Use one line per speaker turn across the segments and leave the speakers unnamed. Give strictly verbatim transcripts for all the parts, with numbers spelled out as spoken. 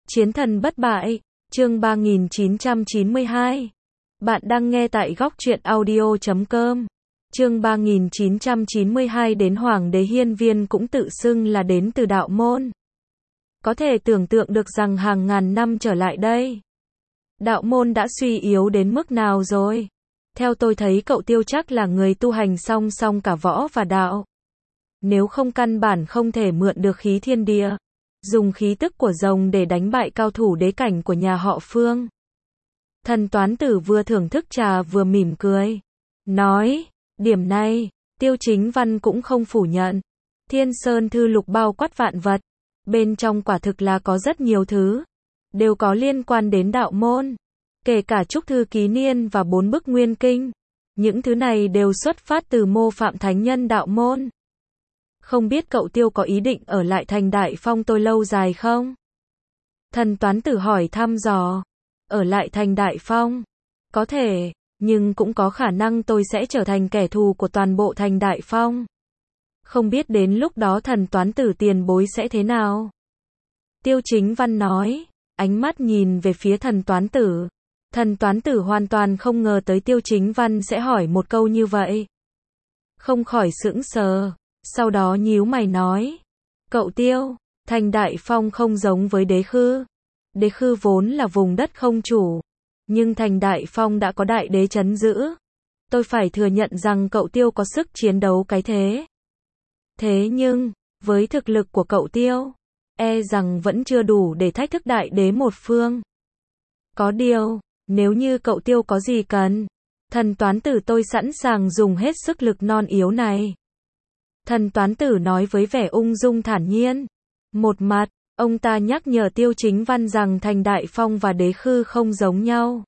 Chiến thần bất bại, chương ba nghìn chín trăm chín mươi hai. Bạn đang nghe tại góc truyện audio chấm com. Chương ba nghìn chín trăm chín mươi hai đến Hoàng đế Hiên Viên cũng tự xưng là đến từ đạo môn. Có thể tưởng tượng được rằng hàng ngàn năm trở lại đây, đạo môn đã suy yếu đến mức nào rồi. Theo tôi thấy cậu Tiêu chắc là người tu hành song song cả võ và đạo. Nếu không căn bản không thể mượn được khí thiên địa, dùng khí tức của rồng để đánh bại cao thủ đế cảnh của nhà họ Phương. Thần toán tử vừa thưởng thức trà vừa mỉm cười, nói, điểm này, Tiêu Chính Văn cũng không phủ nhận. Thiên Sơn Thư Lục bao quát vạn vật, bên trong quả thực là có rất nhiều thứ, đều có liên quan đến đạo môn, kể cả Trúc Thư Ký Niên và bốn bức Nguyên Kinh. Những thứ này đều xuất phát từ mô phạm thánh nhân đạo môn. Không biết cậu Tiêu có ý định ở lại thành Đại Phong tôi lâu dài không? Thần toán tử hỏi thăm dò. Ở lại thành Đại Phong? Có thể, nhưng cũng có khả năng tôi sẽ trở thành kẻ thù của toàn bộ thành Đại Phong. Không biết đến lúc đó thần toán tử tiền bối sẽ thế nào? Tiêu Chính Văn nói, ánh mắt nhìn về phía thần toán tử. Thần toán tử hoàn toàn không ngờ tới Tiêu Chính Văn sẽ hỏi một câu như vậy. Không khỏi sững sờ. Sau đó nhíu mày nói, cậu Tiêu, thành Đại Phong không giống với Đế Khư. Đế Khư vốn là vùng đất không chủ, nhưng thành Đại Phong đã có đại đế trấn giữ. Tôi phải thừa nhận rằng cậu Tiêu có sức chiến đấu cái thế. Thế nhưng, với thực lực của cậu Tiêu, e rằng vẫn chưa đủ để thách thức đại đế một phương. Có điều, nếu như cậu Tiêu có gì cần, thần toán tử tôi sẵn sàng dùng hết sức lực non yếu này. Thần toán tử nói với vẻ ung dung thản nhiên. Một mặt, ông ta nhắc nhở Tiêu Chính Văn rằng thành Đại Phong và Đế Khư không giống nhau.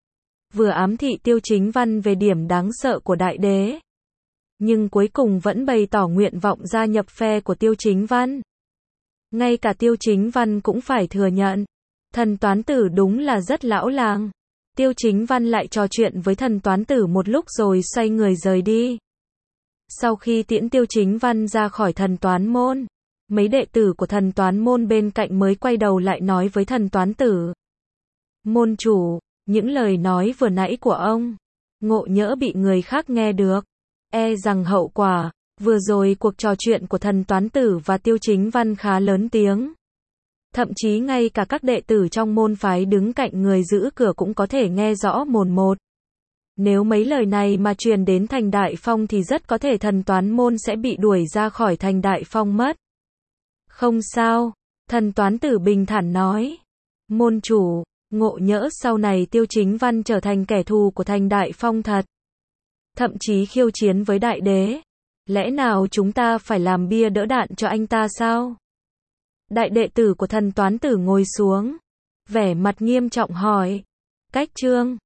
Vừa ám thị Tiêu Chính Văn về điểm đáng sợ của đại đế, nhưng cuối cùng vẫn bày tỏ nguyện vọng gia nhập phe của Tiêu Chính Văn. Ngay cả Tiêu Chính Văn cũng phải thừa nhận, thần toán tử đúng là rất lão làng. Tiêu Chính Văn lại trò chuyện với thần toán tử một lúc rồi xoay người rời đi. Sau khi tiễn Tiêu Chính Văn ra khỏi thần toán môn, mấy đệ tử của thần toán môn bên cạnh mới quay đầu lại nói với thần toán tử. Môn chủ, những lời nói vừa nãy của ông, ngộ nhỡ bị người khác nghe được, e rằng hậu quả. Vừa rồi cuộc trò chuyện của thần toán tử và Tiêu Chính Văn khá lớn tiếng. Thậm chí ngay cả các đệ tử trong môn phái đứng cạnh người giữ cửa cũng có thể nghe rõ mồn một. Nếu mấy lời này mà truyền đến thành Đại Phong thì rất có thể thần toán môn sẽ bị đuổi ra khỏi thành Đại Phong mất. Không sao, thần toán tử bình thản nói. Môn chủ, ngộ nhỡ sau này Tiêu Chính Văn trở thành kẻ thù của thành Đại Phong thật, thậm chí khiêu chiến với đại đế, lẽ nào chúng ta phải làm bia đỡ đạn cho anh ta sao? Đại đệ tử của thần toán tử ngồi xuống, vẻ mặt nghiêm trọng hỏi. Cách chương